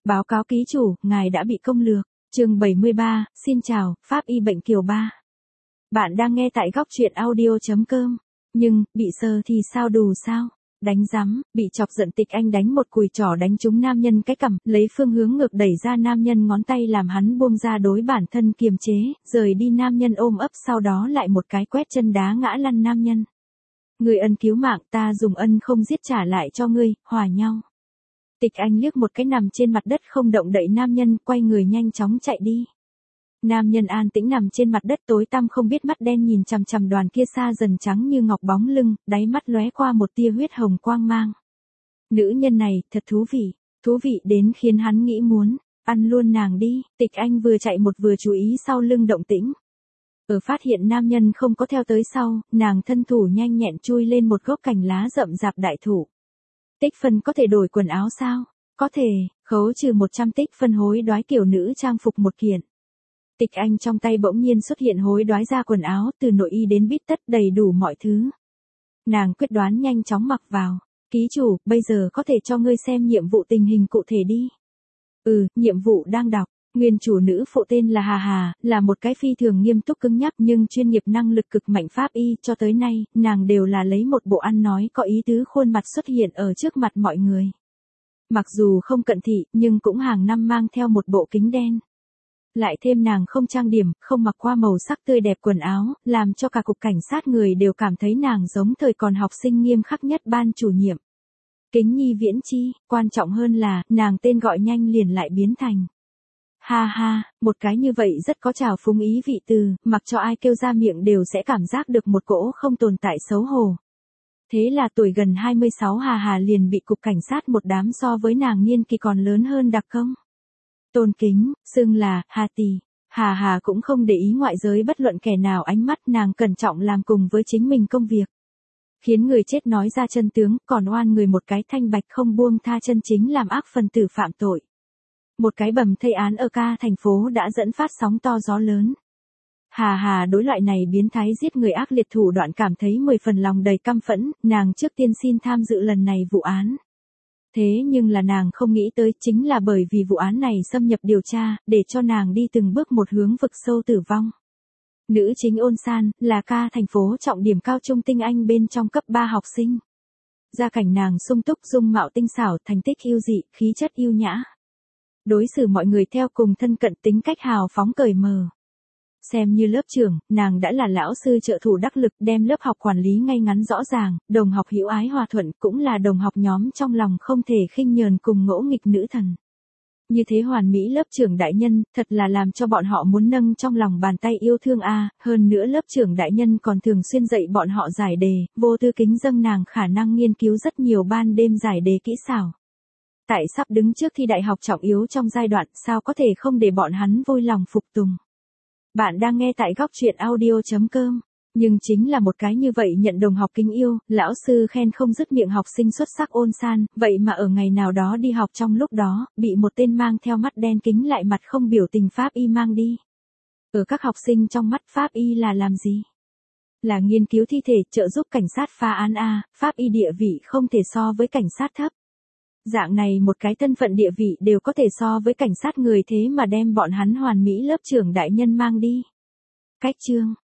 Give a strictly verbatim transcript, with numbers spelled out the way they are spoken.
Báo cáo ký chủ, ngài đã bị công lược. Chương bảy mươi ba, xin chào, Pháp y bệnh kiều ba. Bạn đang nghe tại góc truyện audio chấm com. Nhưng, bị sờ thì sao đù sao? Đánh rắm, bị chọc giận Tịch Anh đánh một cùi trỏ đánh trúng nam nhân cái cằm, lấy phương hướng ngược đẩy ra nam nhân ngón tay làm hắn buông ra đối bản thân kiềm chế, rời đi nam nhân ôm ấp sau đó lại một cái quét chân đá ngã lăn nam nhân. Người ân cứu mạng ta dùng ân không giết trả lại cho ngươi, hòa nhau. Tịch Anh liếc một cái nằm trên mặt đất không động đậy nam nhân, quay người nhanh chóng chạy đi. Nam nhân an tĩnh nằm trên mặt đất tối tăm không biết mắt đen nhìn chằm chằm đoàn kia xa dần trắng như ngọc bóng lưng, đáy mắt lóe qua một tia huyết hồng quang mang. Nữ nhân này, thật thú vị, thú vị đến khiến hắn nghĩ muốn, ăn luôn nàng đi. Tịch Anh vừa chạy một vừa chú ý sau lưng động tĩnh. Ở phát hiện nam nhân không có theo tới sau, nàng thân thủ nhanh nhẹn chui lên một gốc cành lá rậm rạp đại thụ. Tích phân có thể đổi quần áo sao? Có thể, khấu trừ một trăm tích phân hối đoái kiểu nữ trang phục một kiện. Tịch Anh trong tay bỗng nhiên xuất hiện hối đoái ra quần áo, từ nội y đến bít tất đầy đủ mọi thứ. Nàng quyết đoán nhanh chóng mặc vào. Ký chủ, bây giờ có thể cho ngươi xem nhiệm vụ tình hình cụ thể đi. Ừ, nhiệm vụ đang đọc. Nguyên chủ nữ phụ tên là Hà Hà, là một cái phi thường nghiêm túc cứng nhắc nhưng chuyên nghiệp năng lực cực mạnh pháp y, cho tới nay, nàng đều là lấy một bộ ăn nói có ý tứ khuôn mặt xuất hiện ở trước mặt mọi người. Mặc dù không cận thị, nhưng cũng hàng năm mang theo một bộ kính đen. Lại thêm nàng không trang điểm, không mặc qua màu sắc tươi đẹp quần áo, làm cho cả cục cảnh sát người đều cảm thấy nàng giống thời còn học sinh nghiêm khắc nhất ban chủ nhiệm. Kính nhi viễn chi, quan trọng hơn là, nàng tên gọi nhanh liền lại biến thành. Ha ha, một cái như vậy rất có trào phúng ý vị từ, mặc cho ai kêu ra miệng đều sẽ cảm giác được một cỗ không tồn tại xấu hổ. Thế là tuổi gần hai mươi sáu Hà Hà liền bị cục cảnh sát một đám so với nàng niên kỳ còn lớn hơn đặc công. Tôn kính, xưng là, Hà tỷ. Hà Hà cũng không để ý ngoại giới bất luận kẻ nào ánh mắt, nàng cẩn trọng làm cùng với chính mình công việc. Khiến người chết nói ra chân tướng, còn oan người một cái thanh bạch không buông tha chân chính làm ác phần tử phạm tội. Một cái bầm thây án ở ca thành phố đã dẫn phát sóng to gió lớn. Hà Hà đối loại này biến thái giết người ác liệt thủ đoạn cảm thấy mười phần lòng đầy căm phẫn, nàng trước tiên xin tham dự lần này vụ án. Thế nhưng là nàng không nghĩ tới chính là bởi vì vụ án này xâm nhập điều tra, để cho nàng đi từng bước một hướng vực sâu tử vong. Nữ chính Ôn San, là ca thành phố trọng điểm cao trung tinh anh bên trong cấp ba học sinh. Gia cảnh nàng sung túc dung mạo tinh xảo, thành tích yêu dị, khí chất yêu nhã. Đối xử mọi người theo cùng thân cận tính cách hào phóng cởi mở. Xem như lớp trưởng, nàng đã là lão sư trợ thủ đắc lực đem lớp học quản lý ngay ngắn rõ ràng, đồng học hữu ái hòa thuận cũng là đồng học nhóm trong lòng không thể khinh nhờn cùng ngỗ nghịch nữ thần. Như thế hoàn mỹ lớp trưởng đại nhân, thật là làm cho bọn họ muốn nâng trong lòng bàn tay yêu thương a. Hơn nữa lớp trưởng đại nhân còn thường xuyên dạy bọn họ giải đề, vô tư kính dâng nàng khả năng nghiên cứu rất nhiều ban đêm giải đề kỹ xảo. Tại sắp đứng trước thi đại học trọng yếu trong giai đoạn, sao có thể không để bọn hắn vui lòng phục tùng. Bạn đang nghe tại góc truyện audio chấm com. Nhưng chính là một cái như vậy nhận đồng học kính yêu, lão sư khen không dứt miệng học sinh xuất sắc Ôn San, vậy mà ở ngày nào đó đi học trong lúc đó, bị một tên mang theo mắt đen kính lại mặt không biểu tình pháp y mang đi. Ở các học sinh trong mắt pháp y là làm gì? Là nghiên cứu thi thể, trợ giúp cảnh sát phá án a, pháp y địa vị không thể so với cảnh sát thấp. Dạng này một cái thân phận địa vị đều có thể so với cảnh sát người thế mà đem bọn hắn hoàn mỹ lớp trưởng đại nhân mang đi. Cách chương,